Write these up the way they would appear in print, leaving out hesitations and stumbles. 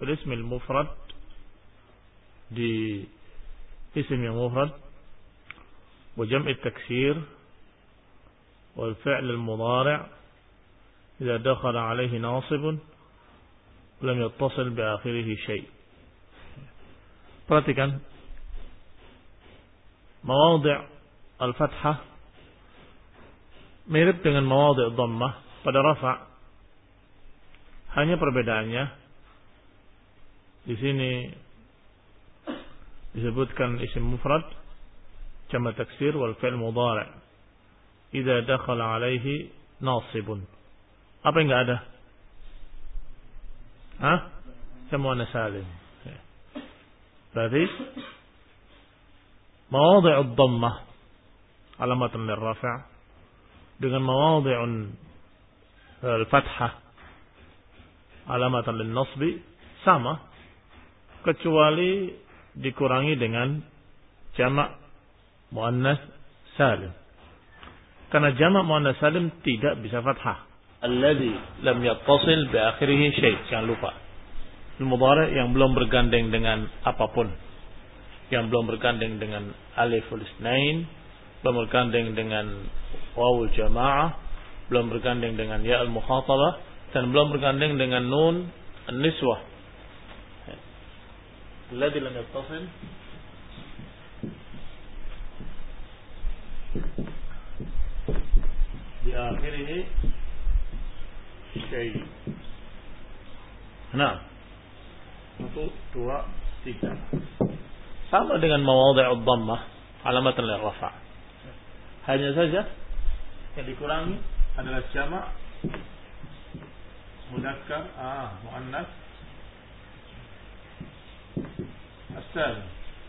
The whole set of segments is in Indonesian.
fil ismil mufrad, di isim yang mufrad, wa jam'i taksir, wal fi'l al mudhari' idza dakhala alayhi nasibun lam yattasil bi akhirih syai'. Perhatikan mawadhi' al-fathah mirip dengan mawadhi' dhammah pada rafa'. Hanya perbedaannya di sini disebutkan isim mufrad, jama' taksir wal fi'l mudhari' idza dakhala alaihi nasibun. Apa yang enggak ada? Jamu muannas salim. Berarti mawadhi'ud dhammah alamatan lirrafa' dengan mawadhi'un al-fathah alamatan lin-nasbi sama, kecuali dikurangi dengan jamak muannas salim. Karena jamak muannas salim tidak bisa fathah. Alladhi lam yattasil bi akhirih syai'. Jangan lupa. Al-mudhari' yang belum bergandeng dengan apapun. Yang belum bergandeng dengan aliful isnain, belum bergandeng dengan wawul jamaah, belum bergandeng dengan ya al-mukhatabah, dan belum bergandeng dengan nun an-niswah. Alladhi lam yattasil bi akhirih syai'. Nah, 1, 2, 3. Sama dengan mawadhi'ud dhammah alamatan lirrafa'. Hanya saja yang dikurangi adalah jamak mudzakkar muannas as-salim.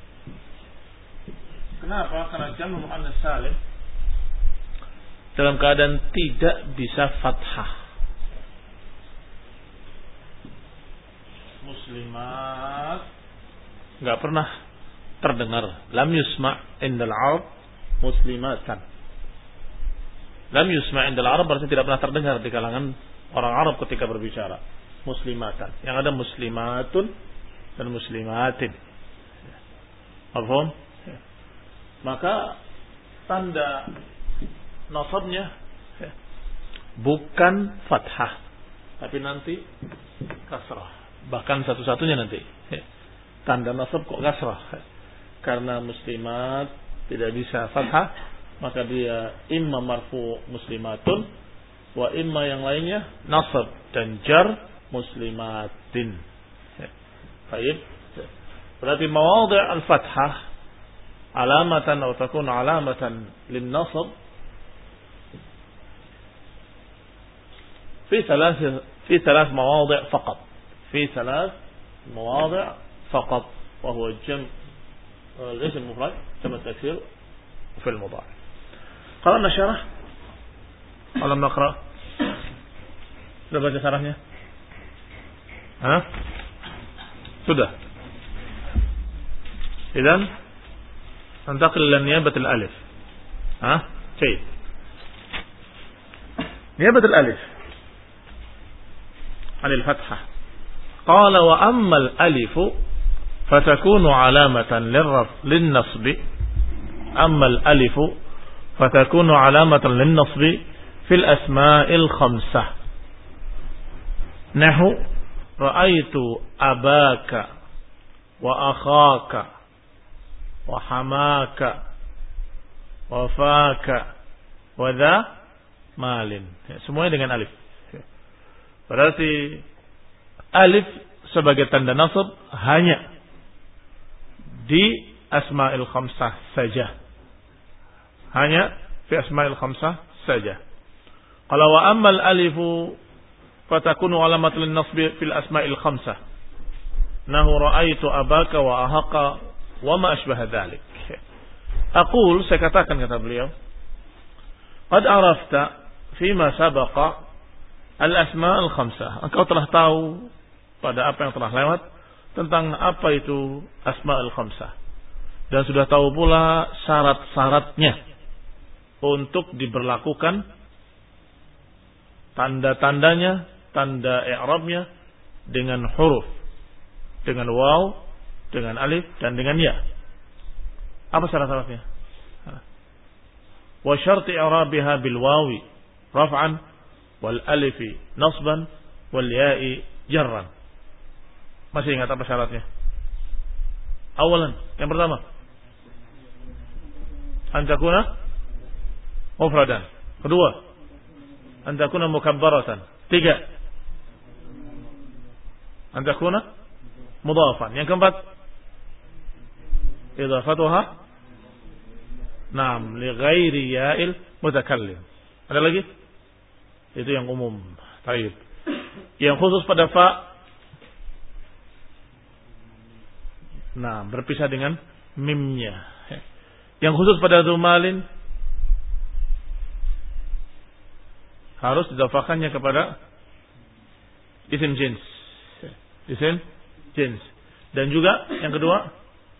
Kenapa? Karena jamak muannas salim dalam keadaan tidak bisa fathah. Muslimat enggak pernah terdengar. Lam yusma' indal Arab muslimatan. Lam yusma' indal Arab berarti tidak pernah terdengar di kalangan orang Arab ketika berbicara. Muslimatan. Yang ada muslimatun dan muslimatin. Paham? Maka tanda nasabnya bukan fathah, tapi nanti kasrah. Bahkan satu-satunya nanti tanda nasab kok kasrah. Karena muslimat tidak bisa fathah, maka dia imma marfu muslimatun wa imma yang lainnya nasab dan jar muslimatin. Baik. Berarti mawadhi' al-fathah alamatan atau takun alamatan lin-nasab في ثلاث مواضع فقط. في 3 مواضع فقط، وهو الجمع الاسم المفرد جمع التكسير وفي المضارع. قرأنا شرح ألم نقرأ؟ sudah baca syarahnya? Sudah. إذن ننتقل إلى نيابة الألف. جيد. نيابة الألف عن الفتحة. قال وأما الألف فتكون علامة للنصب. أما الألف فتكون علامة للنصب في الأسماء الخمسة. نحو رأيت أباك وأخاك وحماك وفاك وذا مال. Semuanya dengan alif. Berarti alif sebagai tanda nasab hanya di asma'il khamsah saja. Hanya fi asma'il khamsah saja. Kalau wa ammal alifu fatakunu alamatul nasbi fil asma'il khamsah. Nahu ra'aitu abaka wa ahaka wa ma asbaha dzalik. Aqul, saya katakan kata beliau, qad arafta fima sabaqa al-asma' al-khamsah. Engkau telah tahu pada apa yang telah lewat tentang apa itu asma' al-khamsah. Dan sudah tahu pula syarat-syaratnya untuk diberlakukan tanda-tandanya, tanda i'rabnya dengan huruf dengan waw, dengan alif, dan dengan ya. Apa syarat-syaratnya? Wa syarti i'rabiha bil wawi raf'an wal alifi nasban wal ya'i jarran. Masih ingat apa syaratnya? Awalan, yang pertama, an takuna mufradan. Kedua, an takuna mukabbaratan. Tiga, an takuna mudhafan. Yang keempat, idhafatuha li ghairi ya'il mutakallim. Ada lagi? Itu yang umum. Baik. Yang khusus pada fa, berpisah dengan mimnya. Yang khusus pada dhumalin harus didafakannya kepada isim jins. Isim jins. Dan juga yang kedua,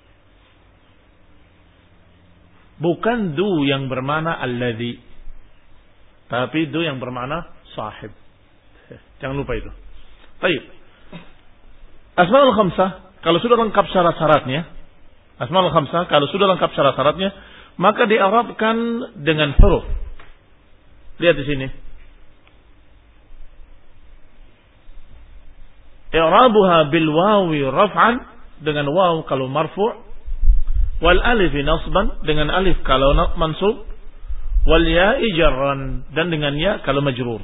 bukan du yang bermakna alladhi, tapi du yang bermakna sahib. Jangan lupa itu. Baik. Asmaul khamsah kalau sudah lengkap syarat-syaratnya, asmaul khamsah kalau sudah lengkap syarat-syaratnya, maka di'rabkan dengan huruf. Lihat di sini. I'rabuha bil wawi raf'an, dengan waw kalau marfu', wal alif nasban, dengan alif kalau mansub, wal ya'i jarran, dan dengan ya kalau majrur.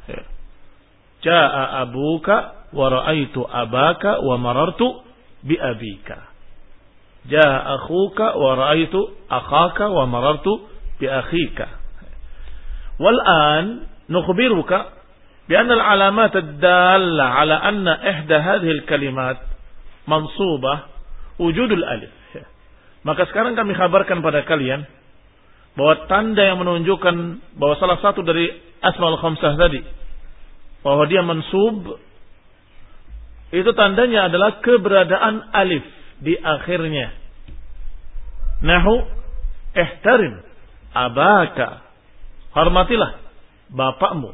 Jaa abuka wa ra'aitu abaka wa marartu bi abika. Jaa akhuka wa ra'aitu akhaka wa marartu bi akhika. Wal an nukhbiruka bi anna al alamat ad-dalla ala anna ihda hadhihi al kalimat mansubah wujudul alif. Maka sekarang kami kabarkan pada kalian bahwa tanda yang menunjukkan bahwa salah satu dari asmaul khamsah tadi bahwa dia mansub, itu tandanya adalah keberadaan alif di akhirnya. Nahu ihtarim abaka, hormatilah bapakmu.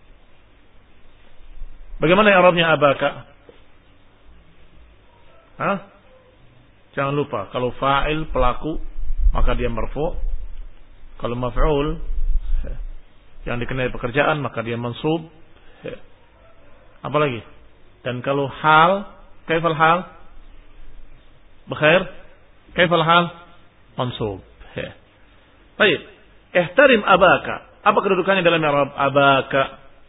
Bagaimana i'rabnya abaka? Jangan lupa, kalau fa'il pelaku maka dia marfu'. Kalau maf'ul yang dikenai pekerjaan maka dia mansub. Apalagi? Dan kalau hal, kaifal hal? Bekhair? Kaifal hal? Mansub. Baik. Ihtarim abaka. Apa kedudukannya dalam i'rab abaka?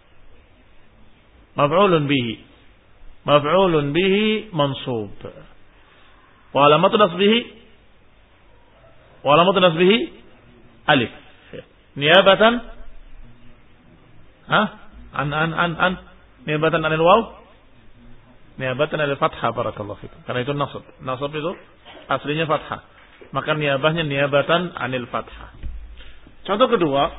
Maf'ulun bihi. Maf'ulun bihi mansub. Wa alamatu nasbihi? Wa alamatu nasbihi? Alif. Niyabatan? An. Niyabatan anil waw? Niyabatan anil fathah, barakallahu fikum. Karena itu nasab. Nasab itu aslinya fathah. Maka niyabahnya niyabatan anil fathah. Contoh kedua,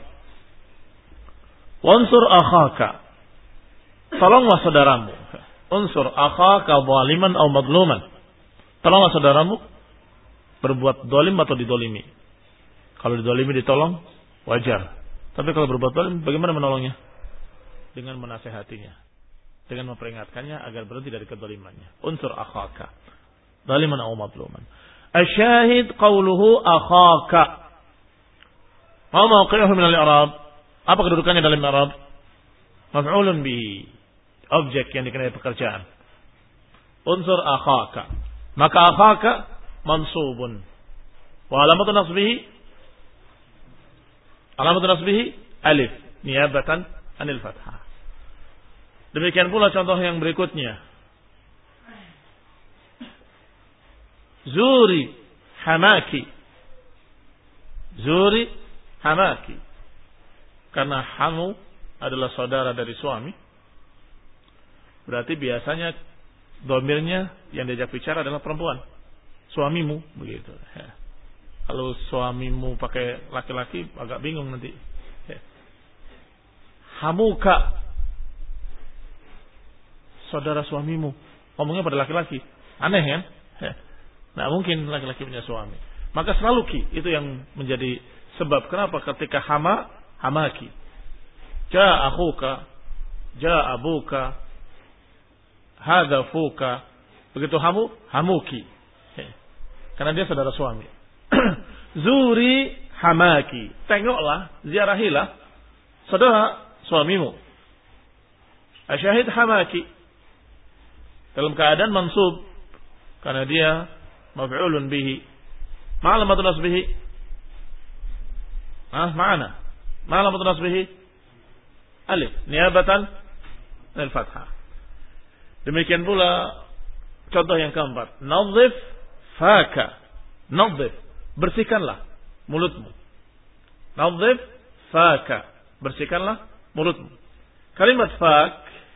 wansur akhaka. Tolonglah saudaramu. Unsur akhaka zaliman atau madluman. Tolonglah saudaramu berbuat zalim atau didolimi. Kalau didolimi ditolong, wajar. Tapi kalau berbuat zalim, bagaimana menolongnya? Dengan menasehatinya, dengan memperingatkannya agar berhenti dari kedolimannya. Unsur akhaka zaliman atau madluman. Asyahid qawluhu akhaka. Ma mawqi'uhu min al-i'rab? Apa kedudukannya dalam i'rab? Maf'ulun bihi, objek yang dikenai pekerjaan. Unsur akhaka, maka akhaka mansubun. Wa alamatu nasbihi alif niyabatan anil fathah. Demikian pula contoh yang berikutnya. Zuri hamaki. Zuri hamaki. Karena hamu adalah saudara dari suami, berarti biasanya domirnya yang diajak bicara adalah perempuan. Suamimu, begitu. Kalau suamimu pakai laki-laki agak bingung nanti. Hamuka, saudara suamimu, ngomongnya pada laki-laki, aneh kan? Nah mungkin laki-laki punya suami. Maka selalu ki itu yang menjadi sebab kenapa ketika hamaki, ja akhuka, ja abuka, hadza fuka, Begitu hamuki. Karena dia saudara suami. Zuri hamaki. Tengoklah, ziarahilah saudara suamimu. Asyahid hamaki. Dalam keadaan mansub. Karena dia maf'ulun bihi. Ma'alamatun nasbihi. Ma'ana. Ma'alamatun nasbihi. Alif. Niabatan al-fathah. Demikian pula contoh yang keempat. Nadhif faka. Nadhif. Bersihkanlah mulutmu. Nadhif faka. Bersihkanlah mulutmu. Kalimat fak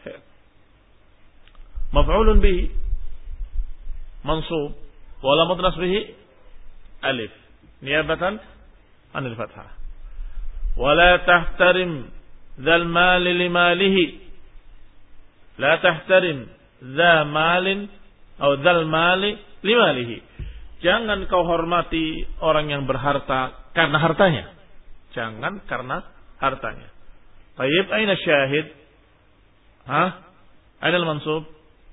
maf'ulun bihi mansub wa alamat nasbihi alif niabatan anil fathah. Wala tahtarim dzal mali limalihi. La tahtarim dza malin atau dzal mali limalihi. Jangan kau hormati orang yang berharta karena hartanya. Jangan karena hartanya. Tayyib, aina syahid? Aina al-mansub?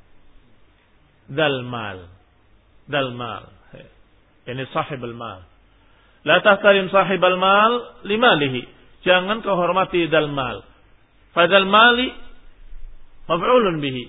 Dal mal. Dal mal. Ini sahib al-mal. La tahtarim sahib al-mal limalihi. Jangan kau hormati dal mal. Fadal mali maf'ulun bihi.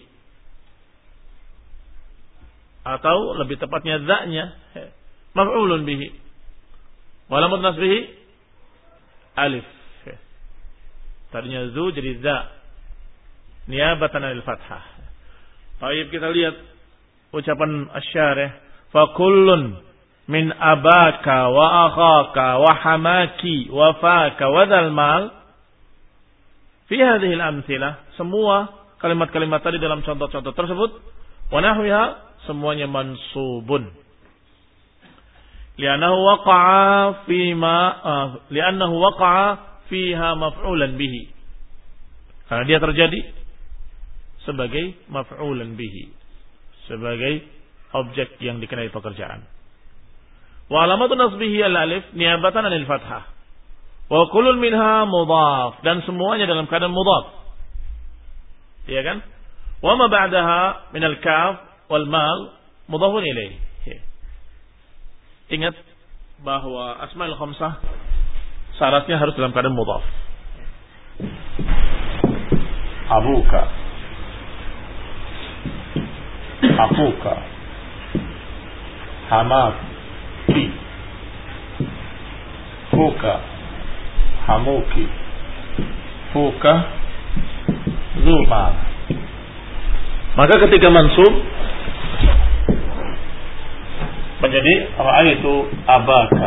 Atau lebih tepatnya dzanya maf'ulun bihi. Walamat nasbihi alif. Tadinya zu jadi za. Niabatan anil fathah. Baik, kita lihat ucapan asy-syarih. Fa kullun min abaka wa akhaka wa hamaki wa faka wa dzal mal. Fi hadhihi al-amthilah, semua kalimat-kalimat tadi dalam contoh-contoh tersebut wa nahwiha semuanya mansubun. Li'annahu waqa'a fiha maf'ulan bihi. Karena dia terjadi sebagai maf'ulan bihi, sebagai objek yang dikenai pekerjaan. Wa alamatun nasbihi al-alif niabatan anil fathah. Wa kullun minha mudhaf, dan semuanya dalam keadaan mudhaf. Iya kan? Wa ma ba'daha min al-kaf wal mal mudhafun ilaih. Ingat bahwa asmaul khamsah syaratnya harus dalam keadaan mudhaf. Abuka, akuka, hamaki, fuka, hamuki, fuka, zulma. Maka ketika mansub menjadi ra'aitu abaka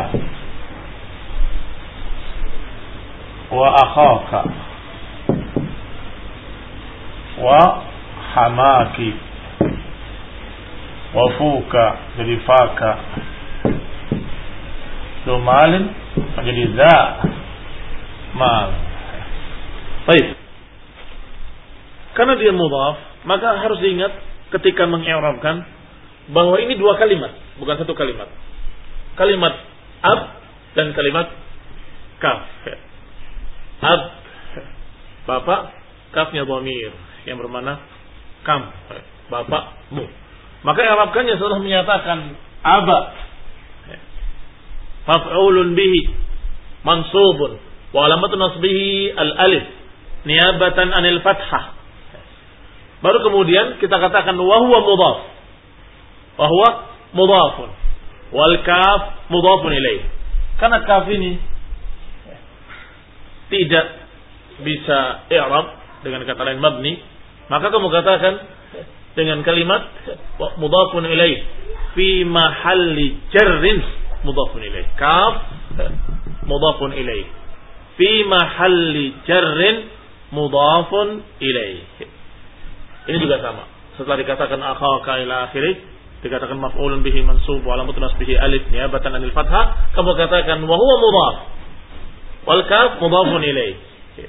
wa akhaka wa hamaki wa fuka jadi faka zumalin menjadi za mal. Baik, karena dia mudhaf maka harus diingat ketika mengi'rabkan bahwa ini dua kalimat, bukan satu kalimat. Kalimat ab dan kalimat kaf. Ab bapak, kafnya dhamir yang bermakna kam, bapakmu. Maka i'rabkannya setelah menyatakan aba maf'ulun bihi mansubun wa alamatun nasbihi al-alif niabatan anil fathah. Baru kemudian kita katakan wa huwa mudhaf. Wa huwa mudhafun wal kaf mudhafun ilaih. Karena kaf ini tidak bisa i'rab dengan kata lain mabni, maka kamu katakan dengan kalimat mudhafun ilaih fi mahalli jarrin mudhafun ilaih. Kaf mudhafun ilaih fi mahalli jarrin mudhafun ilaih. Ini juga sama. Setelah dikatakan akhaka ila akhirih, dikatakan maf'ulun bihi mansub wa alamatun nasbihi alif niabatan anil fathah, kamu katakan wa huwa mudhaf wal kaf mudhafun ilaih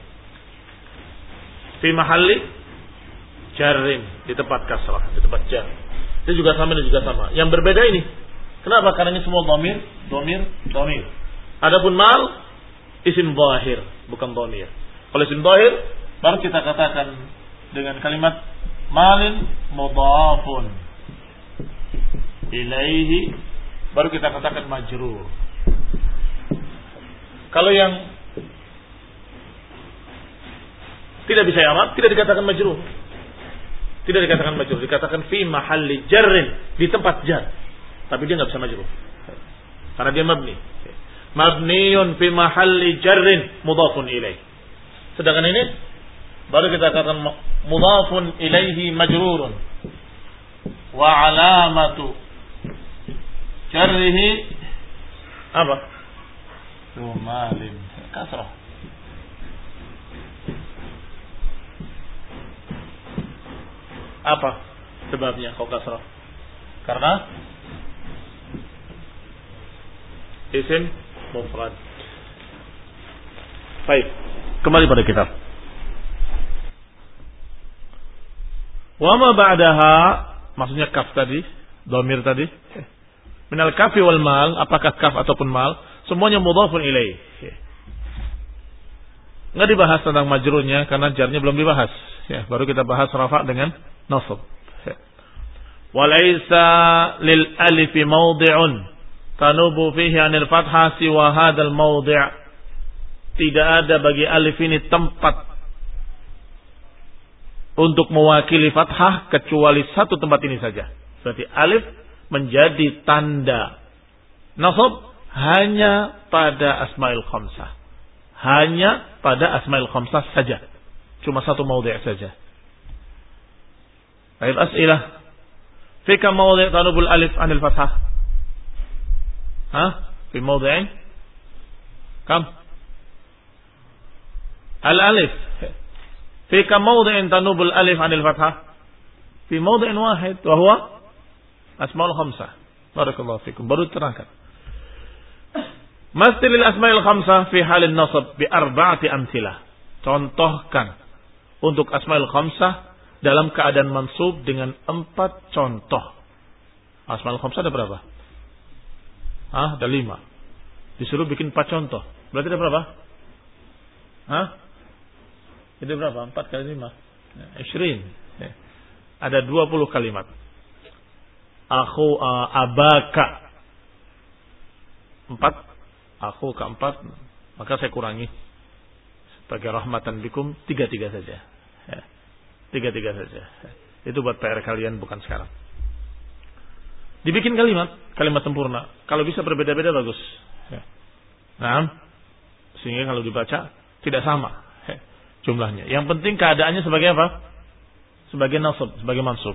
fi mahalli jarrin, di tempat kasrah, di tempat jar. Itu juga sama, ini juga sama. Yang berbeda ini kenapa? Karena ini semua dhamir. Adapun mal isim zahir, bukan dhamir. Kalau isim zahir baru kita katakan dengan kalimat malin mudhafun ilaihi, baru kita katakan majrur. Kalau yang tidak bisa i'rab, tidak dikatakan majrur. Tidak dikatakan majrur, dikatakan fi mahalli jarrin, di tempat jar. Tapi dia enggak bisa majrur. Karena dia mabni. Mabniyun fi mahalli jarrin mudhafun ilaih. Sedangkan ini baru kita katakan mudhafun ilaihi majrurun. Wa alamatu jarrihi apa? Malin kasrah. Apa sebabnya kok kasrah? Karena isim mufrad. Baik, kembali pada kitab. Wa ma ba'daha, maksudnya kaf tadi, dhamir tadi. Minal kafi wal mal, apakah kaf ataupun mal? Semuanya mudhafun ilaih. Enggak dibahas tentang majrurnya karena jarnya belum dibahas. Ya, baru kita bahas rafa dengan nasab. Walaysa lil alif mawdi'un tanubu fihi 'anil fathah siwa hadzal mawdi'. Tidak ada bagi alif ini tempat untuk mewakili fathah kecuali satu tempat ini saja. Berarti alif menjadi tanda nasab hanya pada asmaul khamsah. Hanya pada asmaul khamsah saja. Cuma satu maudhi' saja. Baik, as'ilah. Fi kam maudhi' tanubul alif 'anil fathah? Fi maudhi'in? Kam? Al-alif. Fi kam maudhi'in tanubul alif 'anil fathah? Fi maudhi'in wahid wa huwa asmaul khamsah. Barakallahu fikum. Baru terangkan. Mastilil asma'il khamsah fi halin nasab bi arba'ati amthilah. Contohkan untuk asma'il khamsah dalam keadaan mansub dengan 4 contoh. Asma'il khamsah ada berapa? Ada 5. Disuruh bikin 4 contoh. Berarti ada berapa? Itu berapa? 4 kali 5. 20. Ada 20 kalimat. Abaka 4. Aku keempat, maka saya kurangi sebagai rahmatan bikum 3 saja. 3 saja. Itu buat PR kalian, bukan sekarang. Dibikin kalimat sempurna. Kalau bisa berbeda-beda bagus. Nah, sehingga kalau dibaca tidak sama jumlahnya. Yang penting keadaannya sebagai apa? Sebagai nasab, sebagai mansub.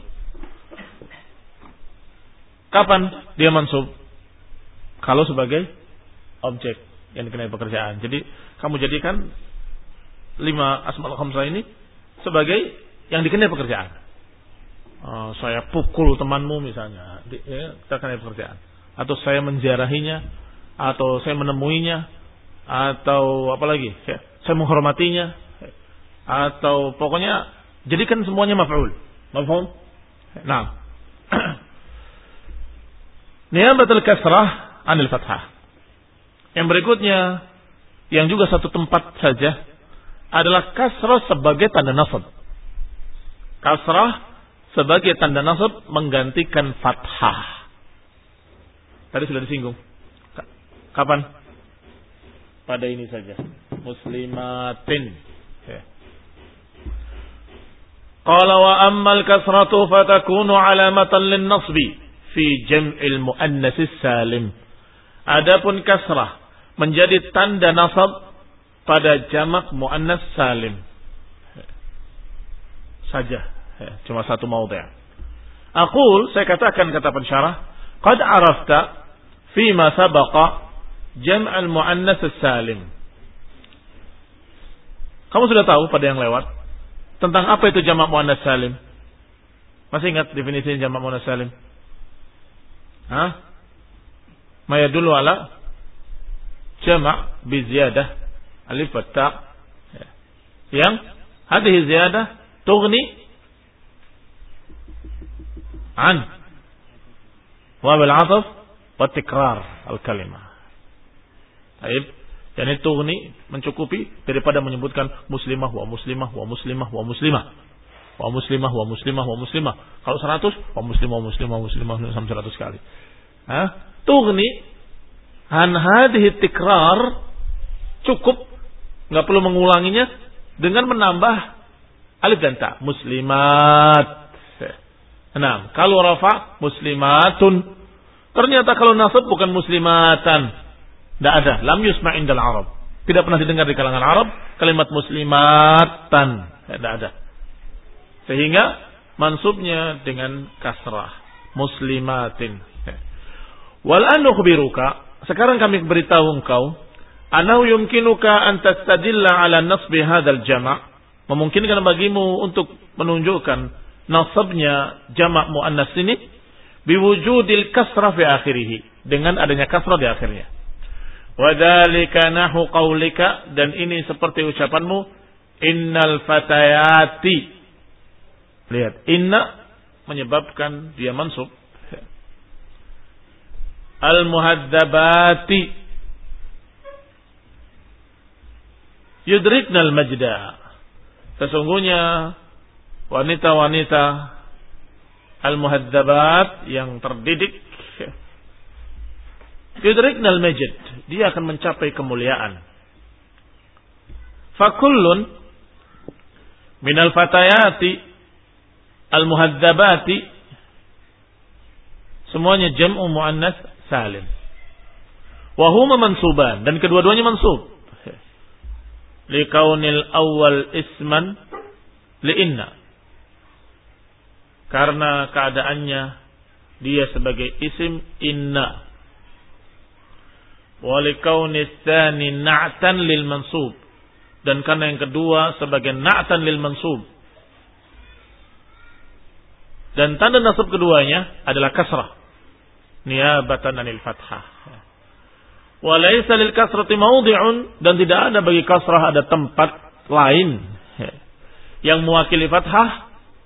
Kapan dia mansub? Kalau sebagai objek yang dikenai pekerjaan. Jadi kamu jadikan 5 asmaul khamsah ini sebagai yang dikenai pekerjaan. Saya pukul temanmu misalnya, terkenai pekerjaan. Atau saya menziarahinya, atau saya menemuinya, atau apa lagi? Saya menghormatinya, atau pokoknya jadikan semuanya maf'ul. Mafhum? Nah. Niyabatul kasrah 'anil fathah. Yang berikutnya, yang juga satu tempat saja, adalah kasrah sebagai tanda nasab. Kasrah sebagai tanda nasab menggantikan fathah. Tadi sudah disinggung. Kapan? Pada ini saja. Muslimatin. Qala wa ammal kasratu fatakunu alamatan lin nasbi fi jam'il muannatsis salim. Adapun kasrah menjadi tanda nasab pada jamak muannas salim saja, cuma satu maudhi'. Aqul, saya katakan, kata pensyarah, qad arafta fi ma sabaqa jam' al muannas salim. Kamu sudah tahu pada yang lewat tentang apa itu jamak muannas salim? Masih ingat definisi jamak muannas salim? Ma yadullu ala jama' bi ziyadah alif wa ta. Yang hadhihi ziyadah tughni an wa bil 'athf wa tikrar al kalimah. Baik, yani tughni mencukupi daripada menyebutkan muslimah wa muslimah wa muslimah wa muslimah. wa muslimah, wa muslimah, wa muslimah. Kalau 100, wa muslimah, wa muslimah, wa muslimah sampai 100 kali. Tughni an hadhihi tikrar, cukup, enggak perlu mengulanginya dengan menambah alif dan ta. Muslimat. Nah, kalau rafa muslimatun. Ternyata kalau nasab bukan muslimatan. Tidak ada. Lam yusma' indal Arab. Tidak pernah didengar di kalangan Arab kalimat muslimatan. Tidak ada. Sehingga mansubnya dengan kasrah. Muslimatin. Wal an nukhbiruka. Sekarang kami beritahu engkau. Anau yumkinuka an tastadilla ala nasbi hadzal jama'. Memungkinkan bagimu untuk menunjukkan nasabnya jamak muannas ini biwujudil kasrah fi akhirih, dengan adanya kasrah di akhirnya. Wa dzalika nahu qaulika, dan ini seperti ucapanmu innal fatayati. Lihat, inna menyebabkan dia mansub. Al muhadzabati yudriknal majda. Sesungguhnya wanita-wanita al-muhadzabat yang terdidik yudriknal majd, dia akan mencapai kemuliaan. Fakullun minal fatayati al-muhadzabati, semuanya jam'u muannas salim. Wa huma mansuban, dan kedua-duanya mansub. Liqaunil awwal isman li inna, karena keadaannya dia sebagai isim inna. Walikaunis tsani na'tan lil mansub, dan karena yang kedua sebagai na'tan lil mansub. Dan tanda nasab keduanya adalah kasrah niyabatan anil fathah. Walaysa lil kasrati mawdi'un, dan tidak ada bagi kasrah ada tempat lain yang mewakili fathah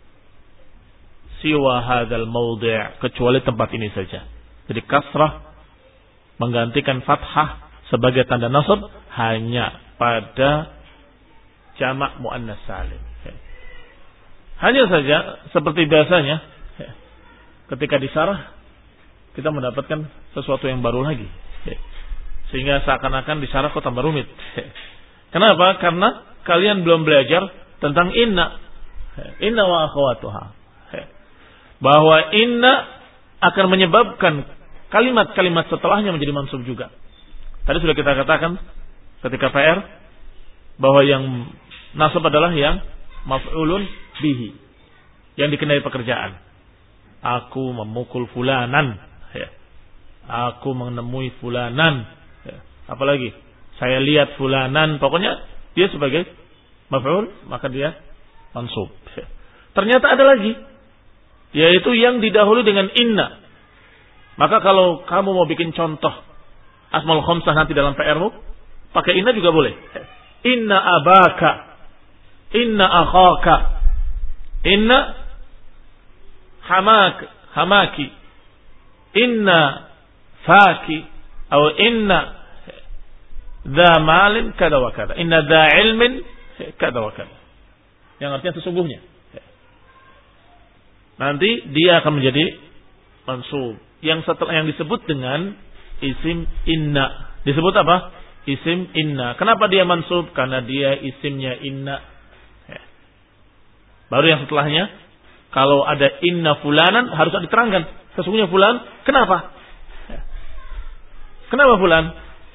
siwa hadzal mawdi', kecuali tempat ini saja. Jadi kasrah menggantikan fathah sebagai tanda nasab hanya pada jamak muannas salim. Hanya saja seperti biasanya ketika disarah kita mendapatkan sesuatu yang baru lagi, sehingga seakan-akan disarah kok tambah rumit. Kenapa? Karena kalian belum belajar tentang inna wa akhawatuha, bahwa inna akan menyebabkan kalimat-kalimat setelahnya menjadi mansub juga. Tadi sudah kita katakan ketika PR bahwa yang nasab adalah yang maf'ulun bihi, yang dikenai pekerjaan. Aku memukul fulanan, aku menemui fulanan, apalagi saya lihat fulanan, pokoknya dia sebagai maf'ul, maka dia mansub. Ternyata ada lagi, yaitu yang didahului dengan inna. Maka kalau kamu mau bikin contoh asmaul khamsah nanti dalam PR-mu, pakai inna juga boleh. Inna abaka, inna akhaka, inna hamaki, inna faki, atau inna dha malin kada wa kada, inna dha ilmin kada wa kada. Yang artinya sesungguhnya. Nanti dia akan menjadi mansub. Yang setelah yang disebut dengan isim inna. Disebut apa? Isim inna. Kenapa dia mansub? Karena dia isimnya inna. Baru yang setelahnya, kalau ada inna fulanan harus diterangkan. Sesungguhnya fulan, kenapa? Kenapa fulan?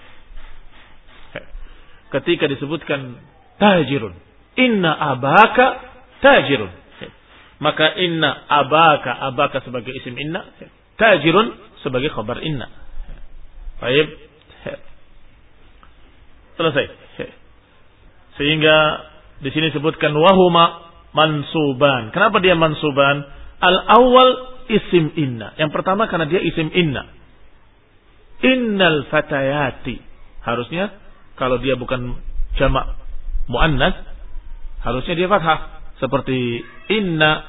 Ketika disebutkan tajirun, inna abaka tajirun, maka inna abaka sebagai isim inna, tajirun sebagai khabar inna. Baik, selesai. Sehingga di sini disebutkan wahuma mansuban. Kenapa dia mansuban? Al awal isim inna. Yang pertama karena dia isim inna. Innal fatayati. Harusnya kalau dia bukan jamak muannas, harusnya dia fathah. Seperti inna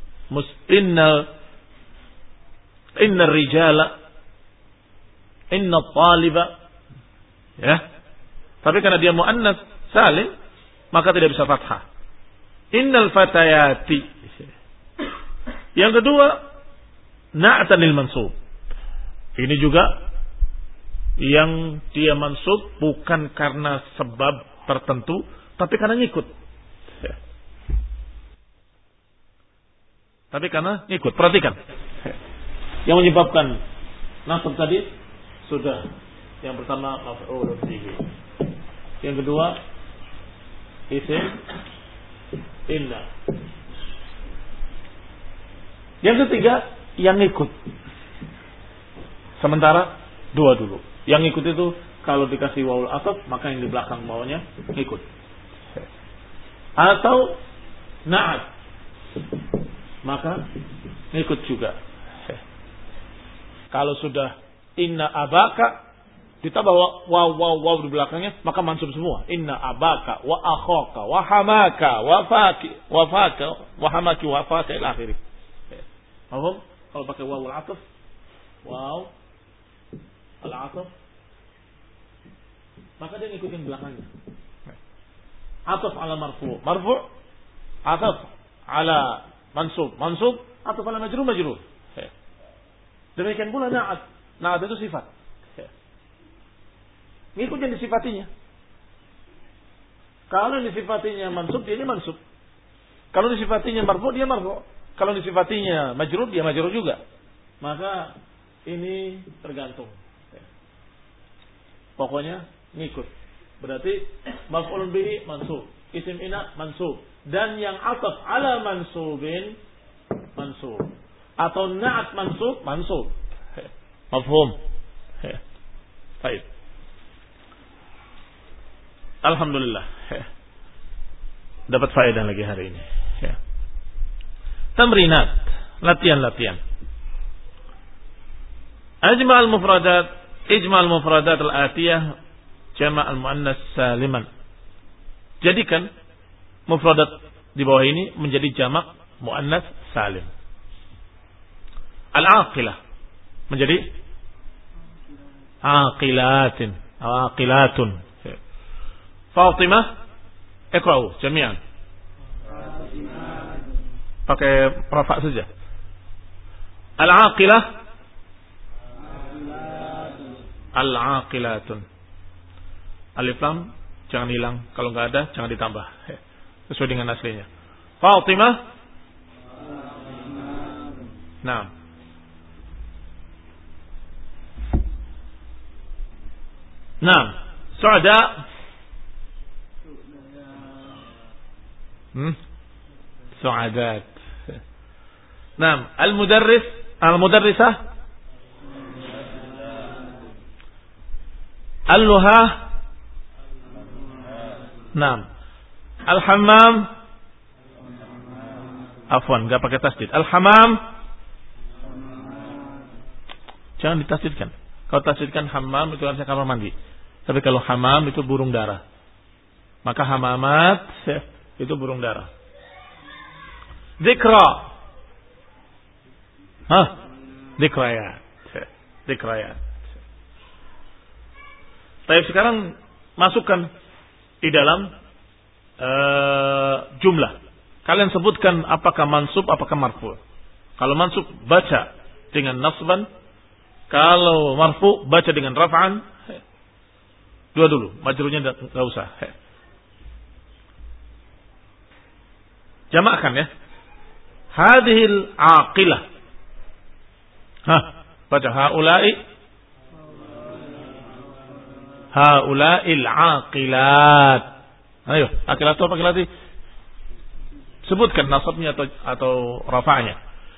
rijala, inna taliba, ya. Tapi karena dia muannas salim, maka tidak bisa fathah. Innal fatayati. Yang kedua, na'tan lil mansub. Ini juga yang dia mansub bukan karena sebab tertentu, tapi karena ngikut. Tapi karena ngikut. Perhatikan. Yang menyebabkan nasab tadi sudah. Yang pertama maf'ulun bihi. Yang kedua isim inna. Yang ketiga yang ngikut. Sementara dua dulu. Yang ngikut itu kalau dikasih wawul ataf maka yang di belakang bawahnya ngikut. Atau na'at maka ngikut juga. Kalau sudah inna abaka ditambah waw di belakangnya maka mansub semua. Inna abaka wa akhaka wa hamaka wa faka wa hamaki wa faka ila akhirih. Paham? Kalau pakai waw al-'athf, waw al-'athf maka dia ngikutin belakangnya. 'Athf ala marfu', marfu' 'athf ala mansub, mansub 'athf ala majrur, majrur. Demikian pula na'at. Na'at itu sifat. Ngikut yang disifatinya. Kalau disifatinya mansub, dia ini mansub. Kalau disifatinya marfu', dia marfu'. Kalau disifatinya majrur, dia majrur juga. Maka ini tergantung. Pokoknya ngikut. Berarti maf'ulun bihi mansub, isim inna mansub, dan yang ataf ala mansubin mansub. Atau na'at mansub, mansub. Mafhum? Baik. Alhamdulillah. Dapat faedah lagi hari ini. Tamrinat, latihan-latihan. Ijma' al-mufradat al-atiyah jama' al-muannas saliman. Jadikan mufradat di bawah ini menjadi jamak muannas salim. Al-aqilah menjadi aqilatin, aqilatun. Fatimah, iqra'u jami'an. Pakai rafa saja. Al-aqilah, al-aqilatun. Alif lam jangan hilang, kalau enggak ada jangan ditambah. Sesuai dengan aslinya. Fatimah. Naam. Naam. Su'ada. Su'adat. Naam. Al-mudarris, al-mudarrisah. Al-luhah. Naam. Al-hammam. Afwan, enggak pakai tasdid. Al-hammam. Jangan ditasdidkan. Kalau tasdidkan hammam itu artinya kamar mandi. Tapi kalau hammam itu burung dara. Maka hamamat itu burung dara. Dzikra. Dzikrayat. Dzikrayat. Tapi sekarang masukkan di dalam jumlah. Kalian sebutkan apakah mansub, apakah marfu. Kalau mansub baca dengan nasban, kalau marfu baca dengan raf'an. Dua dulu, majrurnya enggak usah. Jamakkan ya. Hadhil aqilah. Baca haula'i. Haula'il aqilat. Ayo, aqilat atau aqilati? Sebutkan nasabnya atau rafa'nya.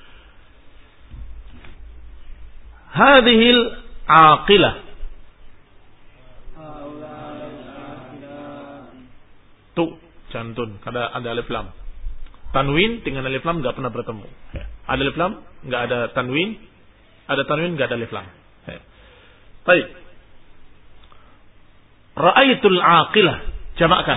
Hadhil aqilah. Tu, jantun, ada alif lam. Tanwin dengan alif lam enggak pernah bertemu. Ada alif lam, enggak ada tanwin. Ada tanwin, enggak ada alif lam. Baik. Ra'aitul aqilah. Jamakkan.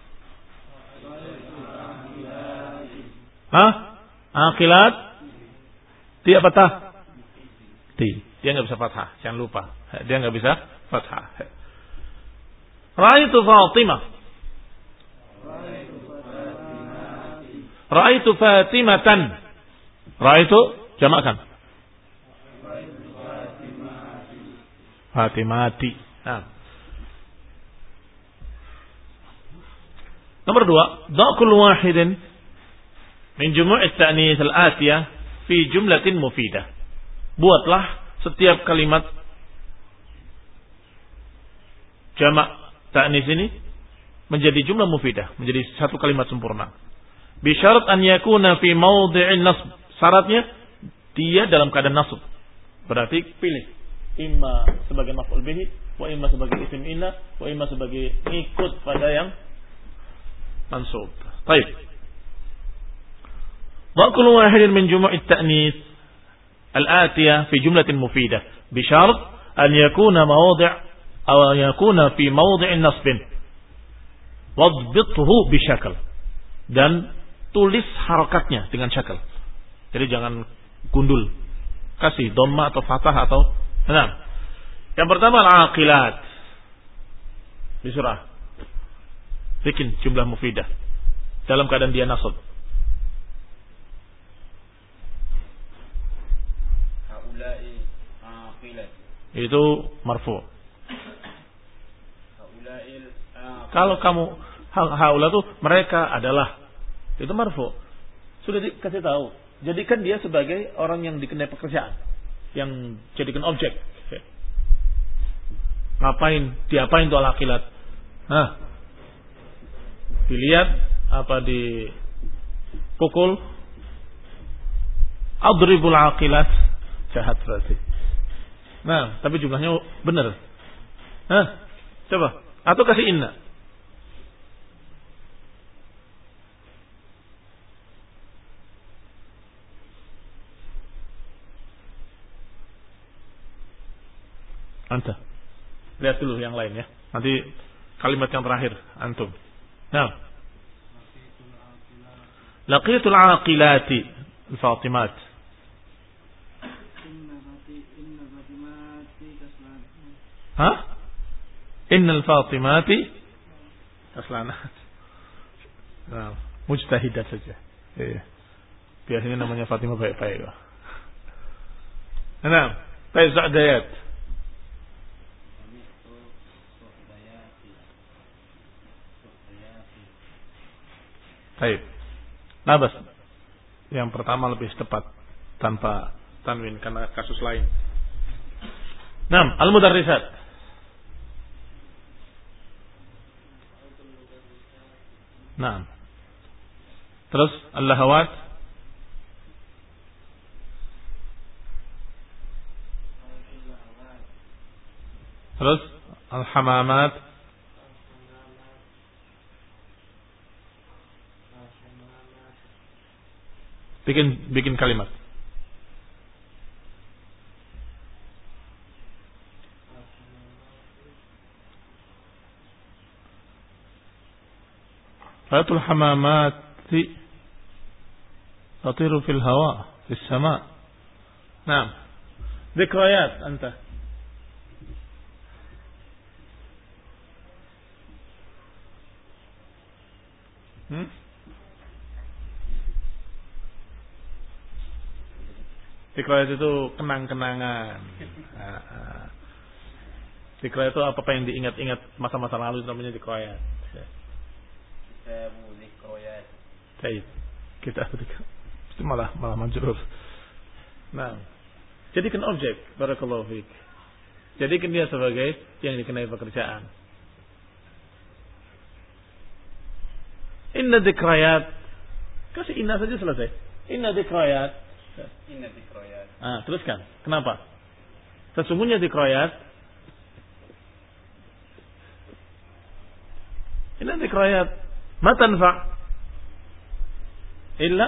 Aqilat. Dia patah. Dia enggak bisa fathah. Jangan lupa. Dia enggak bisa fathah. Ra'aitu Fatimah. Ra'aitu Fatimatan. Ra'aitu jamakkan. Fatimati. Nah. Nomor 2, dha' kullu wahidin min jumu'i at-ta'nits al-atiyah fi jumlatin mufidah. Buatlah setiap kalimat jamak ta'nis ini menjadi jumlah mufidah, menjadi satu kalimat sempurna. Bi syarat an yakuna fi mawdhi'in nasb. Syaratnya dia dalam keadaan nasb. Berarti pilih imma sebagai maf'ul bihi, wa imma sebagai isim inna, wa imma sebagai ngikut pada yang mansub. Baik. Wa kullu wahidin min jumu'i at-ta'nits al-atiyah fi jumlatin mufidah bi syarat an yakuna mawdi' aw yakuna fi mawdhi'in nasbin. Wadbithu bi syakl. Dan tulis harakatnya dengan syakl. Jadi jangan gundul. Kasih dhamma atau fathah atau nah. Yang pertama al-aqilat. Di surah. Bikin jumlah mufidah dalam keadaan dia nasab. Haula'i aqilat. Itu marfu. Haula'il Kalau kamu haula tuh mereka adalah itu marfu. Sudah dikasih tahu. Jadikan dia sebagai orang yang dikenai pekerjaan, yang jadikan objek. Ngapain? Diapain tuh al-aqilat? Hah? Dilihat apa dipukul? Adribul aqilat. Jahat berarti. Nah, tapi jumlahnya benar. Hah? Coba. Atau kasih inna. Anta. Lihat dulu yang lain ya. Nanti kalimat yang terakhir antum. Nah. Laqitul aqilati al-fatimat. Hah? Innal fatimati taslanat. Nah, mujtahidat saja. Iya. Biasanya namanya Fatimah baik-baik. Nah, baik Za'dayat. Baik. Nabas. Yang pertama lebih tepat tanpa tanwin karena kasus lain. Naam, al-mudarrisat. Naam. Terus al-lahawat. Terus al-hamamat. Bikin kalimat. Fatul hamamati tatiru fil hawa fis sama. Naam. Dzikrayat anta. Dzikrayat itu kenang-kenangan. Dzikrayat itu apa yang diingat-ingat masa-masa lalu itu namanya dzikrayat. Baik. Kita itu malah majrur. Nah, jadikan objek. Barakallahu fiik. Jadikan dia sebagai yang dikenai pekerjaan. Inna dzikrayat. Kasih inna saja selesai. Inna dzikrayat. Inna dzikrayat. Teruskan. Kenapa? Sesungguhnya dzikrayat. Inna dzikrayat ma tanfa' illa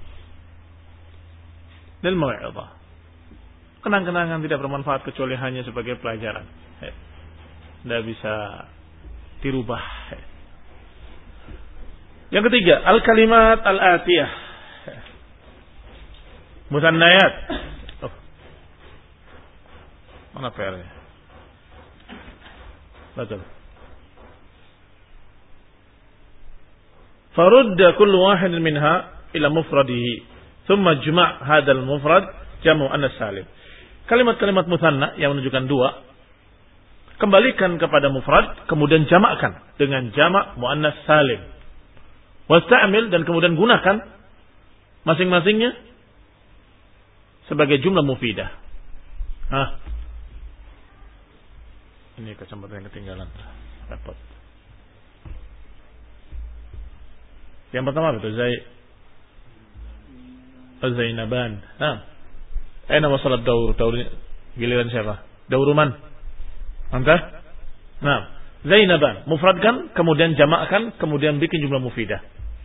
lil mau'izah. Kenang-kenangan tidak bermanfaat kecuali hanya sebagai pelajaran. Tidak bisa dirubah. Yang ketiga, al-kalimat al-atiyah. Musannayat. Mana PR-nya? Betul. Farudda kullu wahid minha ila mufradihi, thumma jma' hadzal mufrad jamu muannas salim. Kalimat-kalimat mutsanna yang menunjukkan dua, kembalikan kepada mufrad, kemudian jamakkan dengan jamak muannas salim. Wasta'mil, dan kemudian gunakan masing-masingnya sebagai jumlah mufidah. Ini kacamata yang ketinggalan. Repot. Yang pertama betul Zainaban. Aina wasalat daur. Daur giliran siapa? Dauruman. Anta? Zainaban. Mufradkan, kemudian jamakkan, kemudian bikin jumlah mufidah.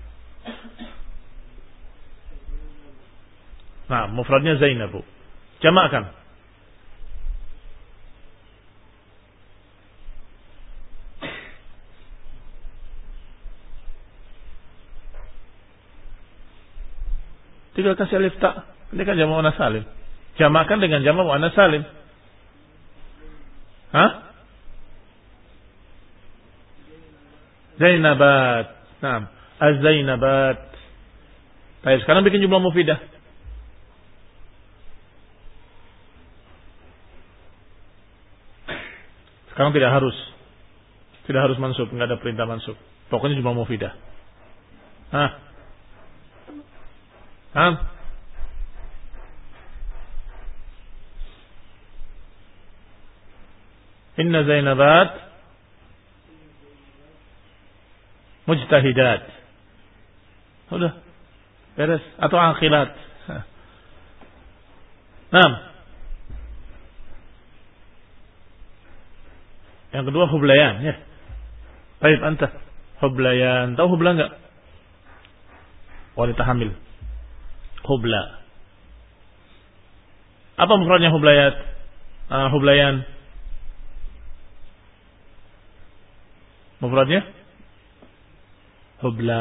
Mufradnya Zainabu. Jamakkan. Tinggal kasih alif ta. Ini kan jamak muannas salim. Jamakkan dengan jamak muannas salim. Zainabat. Az-Zainabat. Baik, sekarang bikin jumlah mufidah. Sekarang tidak harus mansub, enggak ada perintah mansub. Pokoknya jumlah mufidah. Inna Zainabat mujtahidat. Udah beres, atau akhirat. Yang kedua hublayan, ya. Baik, anta hublayan. Tahu hubla enggak? Wanita hamil. Hubla. Apa mufradnya hublayat? Hublayan. Mufradnya? Hubla.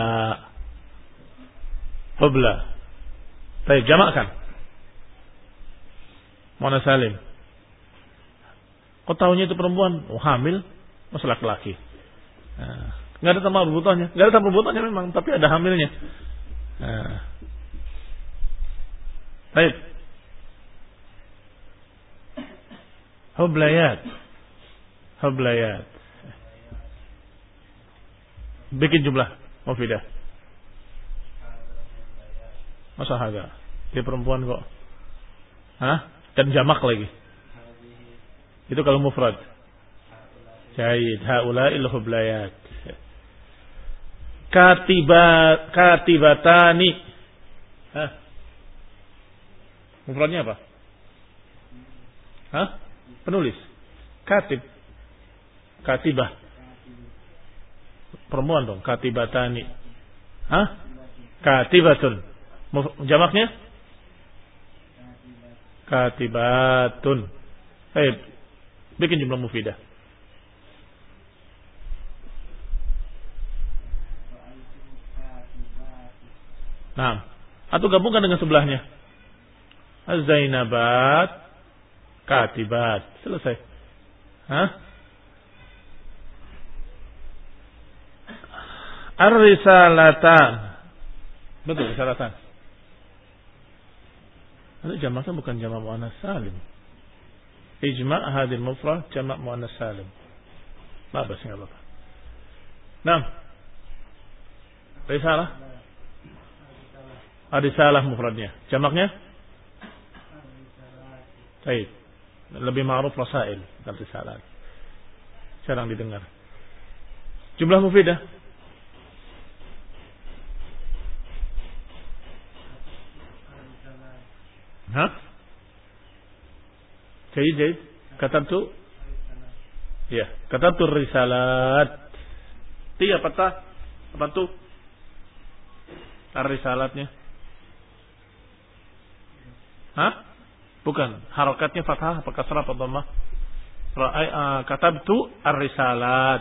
Baik, jamakkan. Muannas salim. Kau tahunya itu perempuan? Hamil, masa laki-laki. Nggak ada tambah perbutannya. Nggak ada tambah perbutannya memang, tapi ada hamilnya. Baik. Hublayat. Bikin jumlah mufidah. Masa haga? Dia perempuan kok. Dan jamak lagi. Itu kalau mufrad. Jaid. Haula'il hublayat. Katibatani. Mufradnya apa? Penulis. Katibah. Perempuan dong. Katibatani. Katibatun. Jamaknya? Katibatun. Baik. Bikin jumlah mufidah. Atau gabungkan dengan sebelahnya. Az-Zainabat katibat. Selesai. Ar-risalatan. Betul, risalatan. Itu jamaknya bukan jamak muannas salim. Ijma' hadil mufrad jamak muannas salim. Babas enggak apa-apa. Risalah. Risalah mufradnya. Jamaknya? Baik. Lebih ma'ruf rasail dari risalah. Jarang didengar. Jumlah mufidah. Jayid. Katabtu. Ya, katabtu risalat. Tiga patah. Apa tuh? Risalatnya. Bukan. Harakatnya fathah apa kasrah apa dhammah? Katabtu ar-risalat.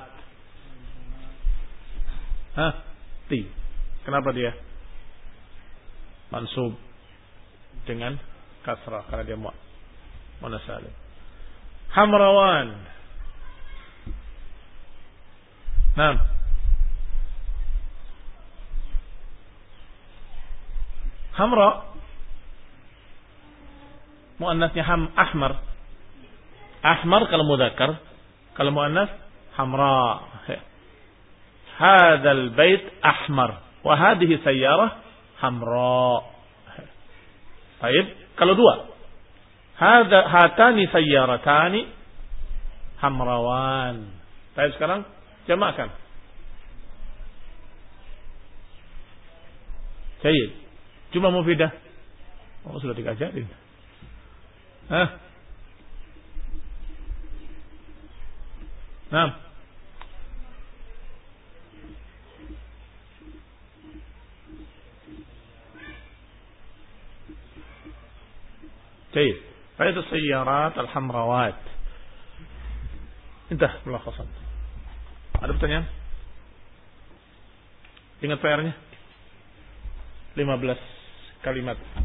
Ti. Kenapa dia mansub dengan kasrah? Karena dia muannas salim. Hamrawan. Hamra muannasnya ahmar. Ahmar kalau mudzakkar, kalau muannas hamra. Hadzal bait ahmar wa hadhihi sayyarah hamra. Baik, kalau dua. Hatani sayyaratani hamrawan. Baik, sekarang jamakkan. Baik. Cuma mufidah. Oh, sudah diajarin. Nah. Baik. Faedah sayyarat al-hamrawat. Indah mulakhasan. Ada pertanyaan? Ingat PR-nya? 15 kalimat.